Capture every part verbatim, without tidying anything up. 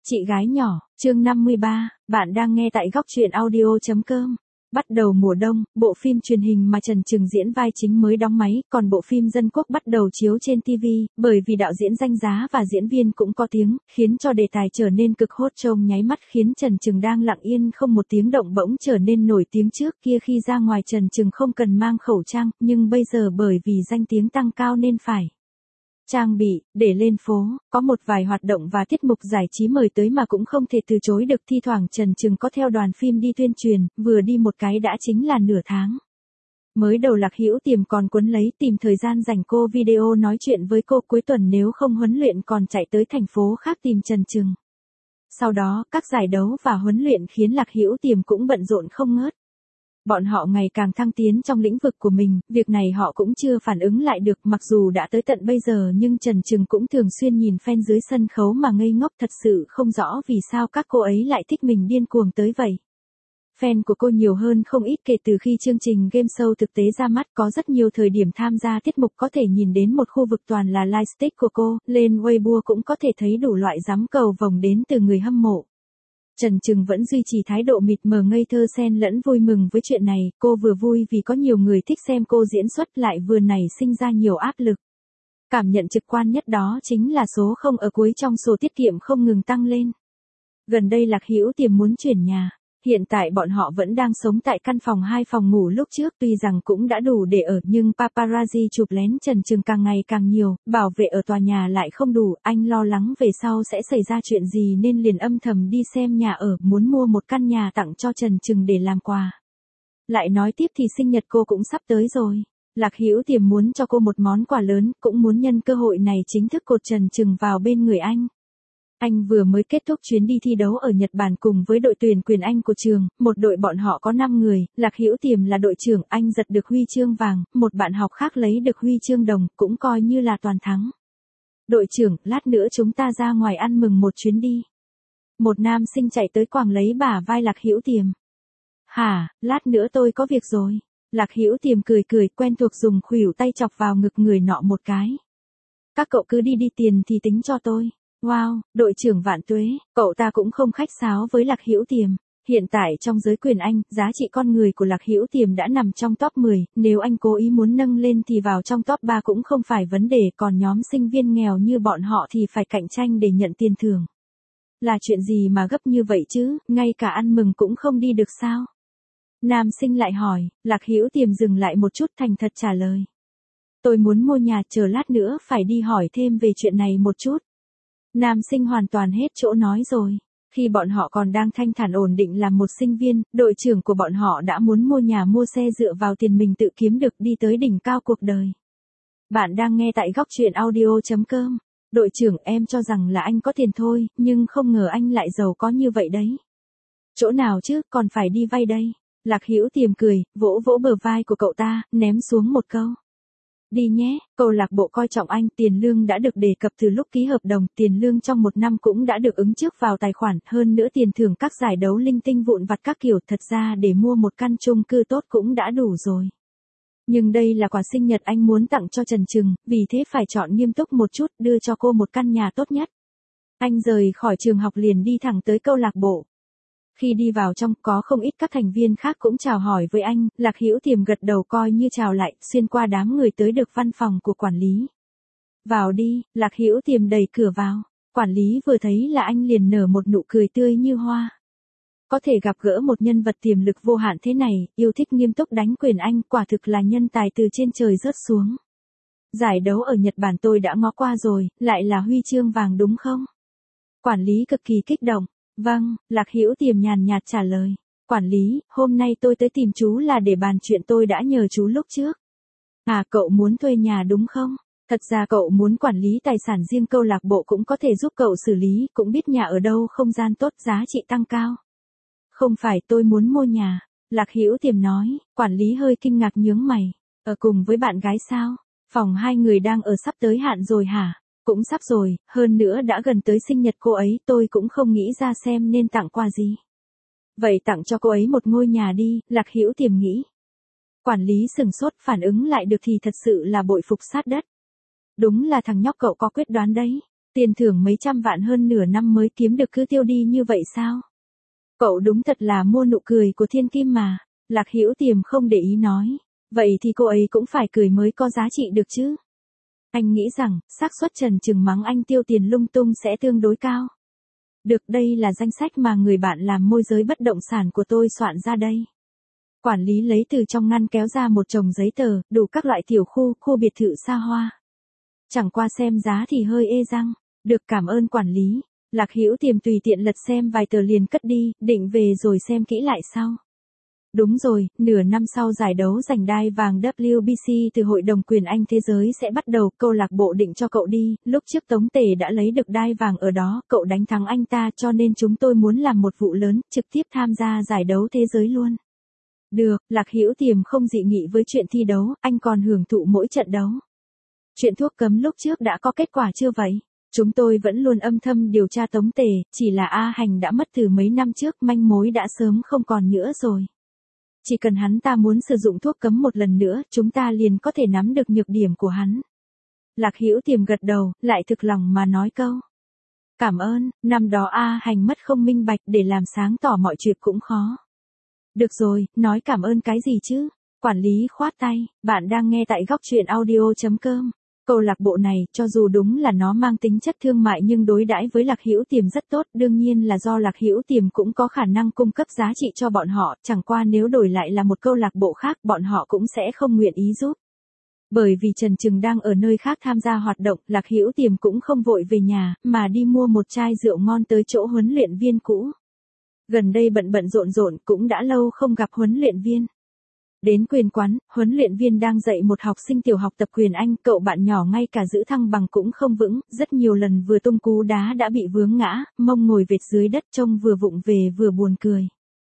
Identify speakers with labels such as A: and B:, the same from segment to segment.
A: Chị gái nhỏ, chương năm mươi ba, bạn đang nghe tại góc truyện audio chấm com. Bắt đầu mùa đông, bộ phim truyền hình mà Trần Trừng diễn vai chính mới đóng máy, còn bộ phim Dân Quốc bắt đầu chiếu trên ti vi, bởi vì đạo diễn danh giá và diễn viên cũng có tiếng, khiến cho đề tài trở nên cực hot trong nháy mắt, khiến Trần Trừng đang lặng yên không một tiếng động bỗng trở nên nổi tiếng. Trước kia khi ra ngoài Trần Trừng không cần mang khẩu trang, nhưng bây giờ bởi vì danh tiếng tăng cao nên phải trang bị, để lên phố, có một vài hoạt động và tiết mục giải trí mời tới mà cũng không thể từ chối được. Thi thoảng Trần Trừng có theo đoàn phim đi tuyên truyền, vừa đi một cái đã chính là nửa tháng. Mới đầu Lạc Hữu Tiềm còn quấn lấy tìm thời gian rảnh cô video nói chuyện với cô, cuối tuần nếu không huấn luyện còn chạy tới thành phố khác tìm Trần Trừng. Sau đó, các giải đấu và huấn luyện khiến Lạc Hữu Tiềm cũng bận rộn không ngớt. Bọn họ ngày càng thăng tiến trong lĩnh vực của mình, việc này họ cũng chưa phản ứng lại được, mặc dù đã tới tận bây giờ nhưng Trần Trừng cũng thường xuyên nhìn fan dưới sân khấu mà ngây ngốc, thật sự không rõ vì sao các cô ấy lại thích mình điên cuồng tới vậy. Fan của cô nhiều hơn không ít kể từ khi chương trình game show thực tế ra mắt, có rất nhiều thời điểm tham gia tiết mục có thể nhìn đến một khu vực toàn là lightstick của cô, lên Weibo cũng có thể thấy đủ loại giám cầu vồng đến từ người hâm mộ. Trần Trừng vẫn duy trì thái độ mịt mờ ngây thơ xen lẫn vui mừng với chuyện này, cô vừa vui vì có nhiều người thích xem cô diễn xuất, lại vừa nảy sinh ra nhiều áp lực. Cảm nhận trực quan nhất đó chính là số không ở cuối trong sổ tiết kiệm không ngừng tăng lên. Gần đây Lạc Hữu Tiềm muốn chuyển nhà. Hiện tại bọn họ vẫn đang sống tại căn phòng hai phòng ngủ lúc trước, tuy rằng cũng đã đủ để ở nhưng paparazzi chụp lén Trần Trừng càng ngày càng nhiều, bảo vệ ở tòa nhà lại không đủ, anh lo lắng về sau sẽ xảy ra chuyện gì nên liền âm thầm đi xem nhà ở, muốn mua một căn nhà tặng cho Trần Trừng để làm quà. Lại nói tiếp thì sinh nhật cô cũng sắp tới rồi. Lạc Hữu Tiềm muốn cho cô một món quà lớn, cũng muốn nhân cơ hội này chính thức cột Trần Trừng vào bên người anh. Anh vừa mới kết thúc chuyến đi thi đấu ở Nhật Bản cùng với đội tuyển quyền Anh của trường, một đội bọn họ có năm người, Lạc Hữu Tiềm là đội trưởng, anh giật được huy chương vàng, một bạn học khác lấy được huy chương đồng, cũng coi như là toàn thắng. Đội trưởng, lát nữa chúng ta ra ngoài ăn mừng một chuyến đi. Một nam sinh chạy tới quàng lấy bả vai Lạc Hữu Tiềm. Hả, lát nữa tôi có việc rồi. Lạc Hữu Tiềm cười cười, quen thuộc dùng khuỷu tay chọc vào ngực người nọ một cái. Các cậu cứ đi đi, tiền thì tính cho tôi. Wow, đội trưởng vạn tuế, cậu ta cũng không khách sáo với Lạc Hữu Tiềm. Hiện tại trong giới quyền Anh, giá trị con người của Lạc Hữu Tiềm đã nằm trong top mười, nếu anh cố ý muốn nâng lên thì vào trong top ba cũng không phải vấn đề, còn nhóm sinh viên nghèo như bọn họ thì phải cạnh tranh để nhận tiền thưởng. Là chuyện gì mà gấp như vậy chứ, ngay cả ăn mừng cũng không đi được sao? Nam sinh lại hỏi, Lạc Hữu Tiềm dừng lại một chút thành thật trả lời. Tôi muốn mua nhà, chờ lát nữa phải đi hỏi thêm về chuyện này một chút. Nam sinh hoàn toàn hết chỗ nói rồi. Khi bọn họ còn đang thanh thản ổn định làm một sinh viên, đội trưởng của bọn họ đã muốn mua nhà mua xe dựa vào tiền mình tự kiếm được, đi tới đỉnh cao cuộc đời. Bạn đang nghe tại góc truyện audio chấm com. Đội trưởng, em cho rằng là anh có tiền thôi, nhưng không ngờ anh lại giàu có như vậy đấy. Chỗ nào chứ, còn phải đi vay đây. Lạc Hữu Tiềm cười, vỗ vỗ bờ vai của cậu ta, ném xuống một câu. Đi nhé, câu lạc bộ coi trọng anh, tiền lương đã được đề cập từ lúc ký hợp đồng, tiền lương trong một năm cũng đã được ứng trước vào tài khoản, hơn nữa tiền thưởng các giải đấu linh tinh vụn vặt các kiểu, thật ra để mua một căn chung cư tốt cũng đã đủ rồi. Nhưng đây là quà sinh nhật anh muốn tặng cho Trần Trừng, vì thế phải chọn nghiêm túc một chút, đưa cho cô một căn nhà tốt nhất. Anh rời khỏi trường học liền đi thẳng tới câu lạc bộ. Khi đi vào trong, có không ít các thành viên khác cũng chào hỏi với anh, Lạc Hữu Tiềm gật đầu coi như chào lại, xuyên qua đám người tới được văn phòng của quản lý. Vào đi, Lạc Hữu Tiềm đẩy cửa vào, quản lý vừa thấy là anh liền nở một nụ cười tươi như hoa. Có thể gặp gỡ một nhân vật tiềm lực vô hạn thế này, yêu thích nghiêm túc đánh quyền Anh, quả thực là nhân tài từ trên trời rớt xuống. Giải đấu ở Nhật Bản tôi đã ngó qua rồi, lại là huy chương vàng đúng không? Quản lý cực kỳ kích động. Vâng, Lạc Hữu Tiềm nhàn nhạt trả lời. Quản lý, hôm nay tôi tới tìm chú là để bàn chuyện tôi đã nhờ chú lúc trước. À, cậu muốn thuê nhà đúng không? Thật ra cậu muốn quản lý tài sản riêng, câu lạc bộ cũng có thể giúp cậu xử lý, cũng biết nhà ở đâu không gian tốt, giá trị tăng cao. Không phải, tôi muốn mua nhà. Lạc Hữu Tiềm nói, quản lý hơi kinh ngạc nhướng mày. Ở cùng với bạn gái sao? Phòng hai người đang ở sắp tới hạn rồi hả? Cũng sắp rồi, hơn nữa đã gần tới sinh nhật cô ấy, tôi cũng không nghĩ ra xem nên tặng quà gì. Vậy tặng cho cô ấy một ngôi nhà đi, Lạc Hữu Tiềm nghĩ. Quản lý sừng sốt, phản ứng lại được thì thật sự là bội phục sát đất. Đúng là thằng nhóc cậu có quyết đoán đấy. Tiền thưởng mấy trăm vạn hơn nửa năm mới kiếm được cứ tiêu đi như vậy sao? Cậu đúng thật là mua nụ cười của thiên kim mà. Lạc Hữu Tiềm không để ý nói. Vậy thì cô ấy cũng phải cười mới có giá trị được chứ. Anh nghĩ rằng, xác suất Trần Trừng mắng anh tiêu tiền lung tung sẽ tương đối cao. Được, đây là danh sách mà người bạn làm môi giới bất động sản của tôi soạn ra đây. Quản lý lấy từ trong ngăn kéo ra một chồng giấy tờ, đủ các loại tiểu khu, khu biệt thự xa hoa. Chẳng qua xem giá thì hơi ê răng. Được, cảm ơn quản lý. Lạc Hữu Tiềm tùy tiện lật xem vài tờ liền cất đi, định về rồi xem kỹ lại sau. Đúng rồi, nửa năm sau giải đấu giành đai vàng W B C từ Hội đồng Quyền Anh Thế giới sẽ bắt đầu, câu lạc bộ định cho cậu đi, lúc trước Tống Tề đã lấy được đai vàng ở đó, cậu đánh thắng anh ta cho nên chúng tôi muốn làm một vụ lớn, trực tiếp tham gia giải đấu thế giới luôn. Được, Lạc Hữu Tiềm không dị nghị với chuyện thi đấu, anh còn hưởng thụ mỗi trận đấu. Chuyện thuốc cấm lúc trước đã có kết quả chưa vậy? Chúng tôi vẫn luôn âm thầm điều tra Tống Tề, chỉ là A Hành đã mất từ mấy năm trước, manh mối đã sớm không còn nữa rồi. Chỉ cần hắn ta muốn sử dụng thuốc cấm một lần nữa, chúng ta liền có thể nắm được nhược điểm của hắn. Lạc Hữu Tiềm gật đầu, lại thực lòng mà nói câu. Cảm ơn, năm đó A Hành mất không minh bạch, để làm sáng tỏ mọi chuyện cũng khó. Được rồi, nói cảm ơn cái gì chứ? Quản lý khoát tay, bạn đang nghe tại góc truyện audio chấm com. Câu lạc bộ này, cho dù đúng là nó mang tính chất thương mại nhưng đối đãi với Lạc Hữu Tiềm rất tốt, đương nhiên là do Lạc Hữu Tiềm cũng có khả năng cung cấp giá trị cho bọn họ, chẳng qua nếu đổi lại là một câu lạc bộ khác, bọn họ cũng sẽ không nguyện ý giúp. Bởi vì Trần Trừng đang ở nơi khác tham gia hoạt động, Lạc Hữu Tiềm cũng không vội về nhà, mà đi mua một chai rượu ngon tới chỗ huấn luyện viên cũ. Gần đây bận bận rộn rộn, cũng đã lâu không gặp huấn luyện viên. Đến quyền quán, huấn luyện viên đang dạy một học sinh tiểu học tập quyền Anh, cậu bạn nhỏ ngay cả giữ thăng bằng cũng không vững, rất nhiều lần vừa tung cú đá đã bị vướng ngã, mông ngồi vệt dưới đất trông vừa vụng về vừa buồn cười.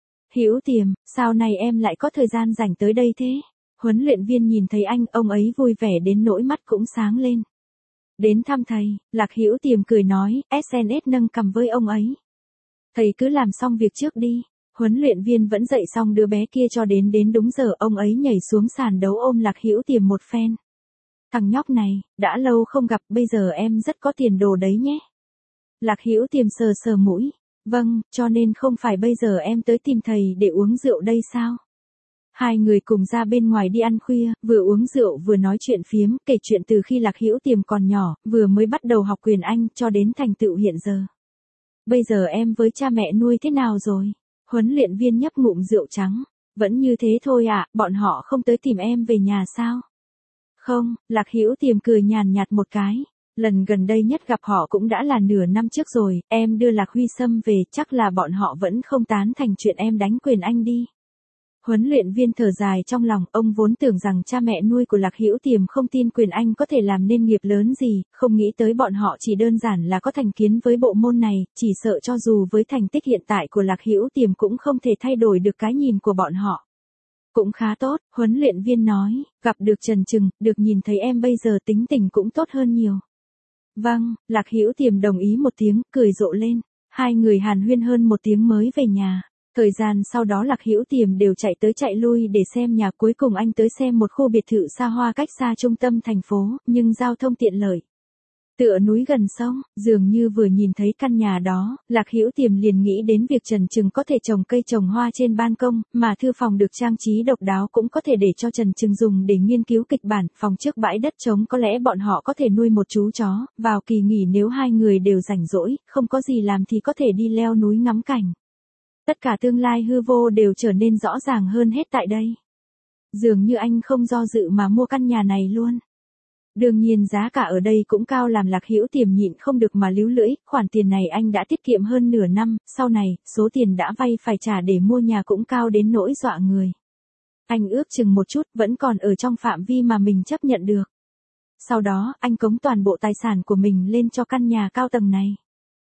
A: Hữu Tiềm, sao này em lại có thời gian rảnh tới đây thế? Huấn luyện viên nhìn thấy anh, ông ấy vui vẻ đến nỗi mắt cũng sáng lên. Đến thăm thầy, Lạc Hữu Tiềm cười nói, ét en ét nâng cằm với ông ấy. Thầy cứ làm xong việc trước đi. Huấn luyện viên vẫn dạy xong đứa bé kia cho đến đến đúng giờ, ông ấy nhảy xuống sàn đấu ôm Lạc Hữu Tiềm một phen. Thằng nhóc này, đã lâu không gặp, bây giờ em rất có tiền đồ đấy nhé. Lạc Hữu Tiềm sờ sờ mũi. Vâng, cho nên không phải bây giờ em tới tìm thầy để uống rượu đây sao? Hai người cùng ra bên ngoài đi ăn khuya, vừa uống rượu vừa nói chuyện phiếm, kể chuyện từ khi Lạc Hữu Tiềm còn nhỏ, vừa mới bắt đầu học quyền Anh cho đến thành tựu hiện giờ. Bây giờ em với cha mẹ nuôi thế nào rồi? Huấn luyện viên nhấp ngụm rượu trắng. Vẫn như thế thôi ạ, à, bọn họ không tới tìm em về nhà sao? Không, Lạc Hữu Tiềm cười nhàn nhạt một cái. Lần gần đây nhất gặp họ cũng đã là nửa năm trước rồi, em đưa Lạc Huy Sâm về, chắc là bọn họ vẫn không tán thành chuyện em đánh quyền Anh đi. Huấn luyện viên thở dài trong lòng, ông vốn tưởng rằng cha mẹ nuôi của Lạc Hữu Tiềm không tin quyền Anh có thể làm nên nghiệp lớn gì, không nghĩ tới bọn họ chỉ đơn giản là có thành kiến với bộ môn này, chỉ sợ cho dù với thành tích hiện tại của Lạc Hữu Tiềm cũng không thể thay đổi được cái nhìn của bọn họ. Cũng khá tốt, huấn luyện viên nói, gặp được Trần Trừng, được nhìn thấy em bây giờ tính tình cũng tốt hơn nhiều. Vâng, Lạc Hữu Tiềm đồng ý một tiếng, cười rộ lên. Hai người hàn huyên hơn một tiếng mới về nhà. Thời gian sau đó Lạc Hữu Tiềm đều chạy tới chạy lui để xem nhà, cuối cùng anh tới xem một khu biệt thự xa hoa cách xa trung tâm thành phố, nhưng giao thông tiện lợi. Tựa núi gần sông, dường như vừa nhìn thấy căn nhà đó, Lạc Hữu Tiềm liền nghĩ đến việc Trần Trừng có thể trồng cây trồng hoa trên ban công, mà thư phòng được trang trí độc đáo cũng có thể để cho Trần Trừng dùng để nghiên cứu kịch bản, phòng trước bãi đất trống có lẽ bọn họ có thể nuôi một chú chó, vào kỳ nghỉ nếu hai người đều rảnh rỗi, không có gì làm thì có thể đi leo núi ngắm cảnh. Tất cả tương lai hư vô đều trở nên rõ ràng hơn hết tại đây. Dường như anh không do dự mà mua căn nhà này luôn. Đương nhiên giá cả ở đây cũng cao làm Lạc Hữu Tiềm nhịn không được mà líu lưỡi, khoản tiền này anh đã tiết kiệm hơn nửa năm, sau này, số tiền đã vay phải trả để mua nhà cũng cao đến nỗi dọa người. Anh ước chừng một chút vẫn còn ở trong phạm vi mà mình chấp nhận được. Sau đó, anh cống toàn bộ tài sản của mình lên cho căn nhà cao tầng này.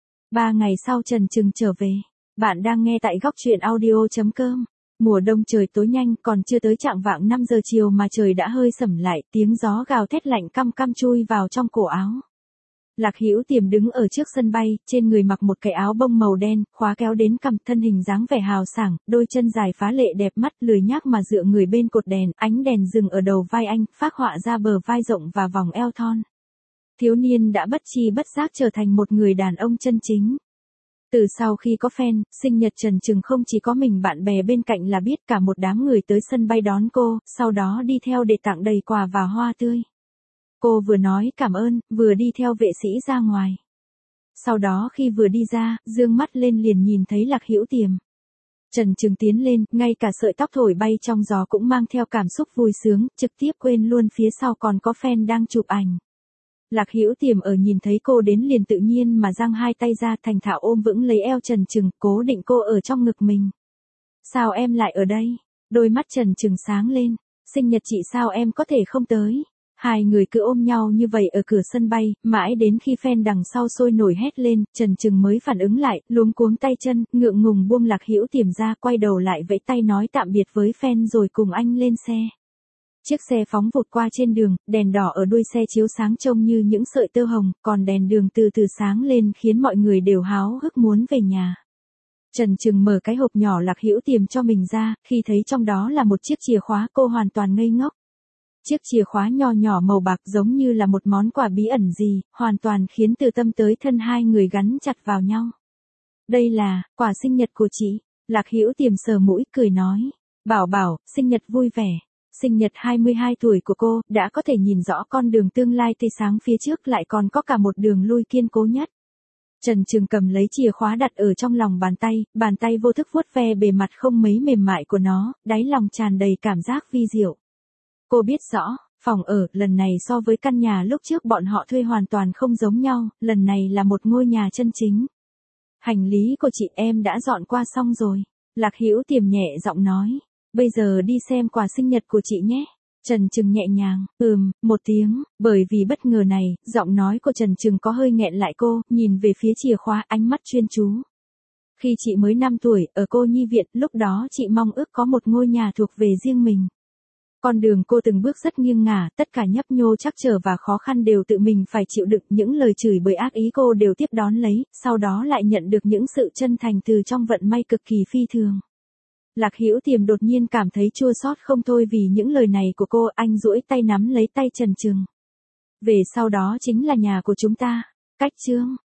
A: Ba ngày sau Trần Trừng trở về. Bạn đang nghe tại góc truyện audio chấm com. Mùa đông trời tối nhanh, còn chưa tới chạng vạng năm giờ chiều mà trời đã hơi sẩm lại, tiếng gió gào thét lạnh căm căm chui vào trong cổ áo. Lạc Hữu Tiềm đứng ở trước sân bay, trên người mặc một cái áo bông màu đen, khóa kéo đến cằm, thân hình dáng vẻ hào sảng, đôi chân dài phá lệ đẹp mắt, lười nhác mà dựa người bên cột đèn, ánh đèn dừng ở đầu vai anh, phác họa ra bờ vai rộng và vòng eo thon. Thiếu niên đã bất chi bất giác trở thành một người đàn ông chân chính. Từ sau khi có fan, sinh nhật Trần Trừng không chỉ có mình bạn bè bên cạnh là biết, cả một đám người tới sân bay đón cô, sau đó đi theo để tặng đầy quà và hoa tươi. Cô vừa nói cảm ơn, vừa đi theo vệ sĩ ra ngoài. Sau đó khi vừa đi ra, dương mắt lên liền nhìn thấy Lạc Hữu Tiềm. Trần Trừng tiến lên, ngay cả sợi tóc thổi bay trong gió cũng mang theo cảm xúc vui sướng, trực tiếp quên luôn phía sau còn có fan đang chụp ảnh. Lạc Hữu Tiềm ở nhìn thấy cô đến liền tự nhiên mà giang hai tay ra, thành thạo ôm vững lấy eo Trần Trừng, cố định cô ở trong ngực mình. Sao em lại ở đây? Đôi mắt Trần Trừng sáng lên. Sinh nhật chị sao em có thể không tới? Hai người cứ ôm nhau như vậy ở cửa sân bay, mãi đến khi fan đằng sau sôi nổi hét lên, Trần Trừng mới phản ứng lại, luống cuống tay chân, ngượng ngùng buông Lạc Hữu Tiềm ra, quay đầu lại vẫy tay nói tạm biệt với fan rồi cùng anh lên xe. Chiếc xe phóng vụt qua trên đường, đèn đỏ ở đuôi xe chiếu sáng trông như những sợi tơ hồng, còn đèn đường từ từ sáng lên khiến mọi người đều háo hức muốn về nhà. Trần Trừng mở cái hộp nhỏ Lạc Hữu Tiềm cho mình ra, khi thấy trong đó là một chiếc chìa khóa cô hoàn toàn ngây ngốc. Chiếc chìa khóa nho nhỏ màu bạc giống như là một món quà bí ẩn gì, hoàn toàn khiến từ tâm tới thân hai người gắn chặt vào nhau. Đây là quà sinh nhật của chị. Lạc Hữu Tiềm sờ mũi cười nói. Bảo bảo, sinh nhật vui vẻ. Sinh nhật hai mươi hai tuổi của cô, đã có thể nhìn rõ con đường tương lai tươi sáng phía trước, lại còn có cả một đường lui kiên cố nhất. Trần Trừng cầm lấy chìa khóa đặt ở trong lòng bàn tay, bàn tay vô thức vuốt ve bề mặt không mấy mềm mại của nó, đáy lòng tràn đầy cảm giác vi diệu. Cô biết rõ, phòng ở lần này so với căn nhà lúc trước bọn họ thuê hoàn toàn không giống nhau, lần này là một ngôi nhà chân chính. Hành lý của chị em đã dọn qua xong rồi. Lạc Hữu Tiềm nhẹ giọng nói. Bây giờ đi xem quà sinh nhật của chị nhé. Trần Trừng nhẹ nhàng, ừm, một tiếng, bởi vì bất ngờ này, giọng nói của Trần Trừng có hơi nghẹn lại cô, nhìn về phía chìa khóa ánh mắt chuyên chú. Khi chị mới năm tuổi, ở cô nhi viện, lúc đó chị mong ước có một ngôi nhà thuộc về riêng mình. Con đường cô từng bước rất nghiêng ngả, tất cả nhấp nhô trắc trở và khó khăn đều tự mình phải chịu đựng, những lời chửi bới ác ý cô đều tiếp đón lấy, sau đó lại nhận được những sự chân thành từ trong vận may cực kỳ phi thường. Lạc Hữu Tiềm đột nhiên cảm thấy chua xót không thôi vì những lời này của cô, anh duỗi tay nắm lấy tay Trần Trừng. Về sau đó chính là nhà của chúng ta. Cách chương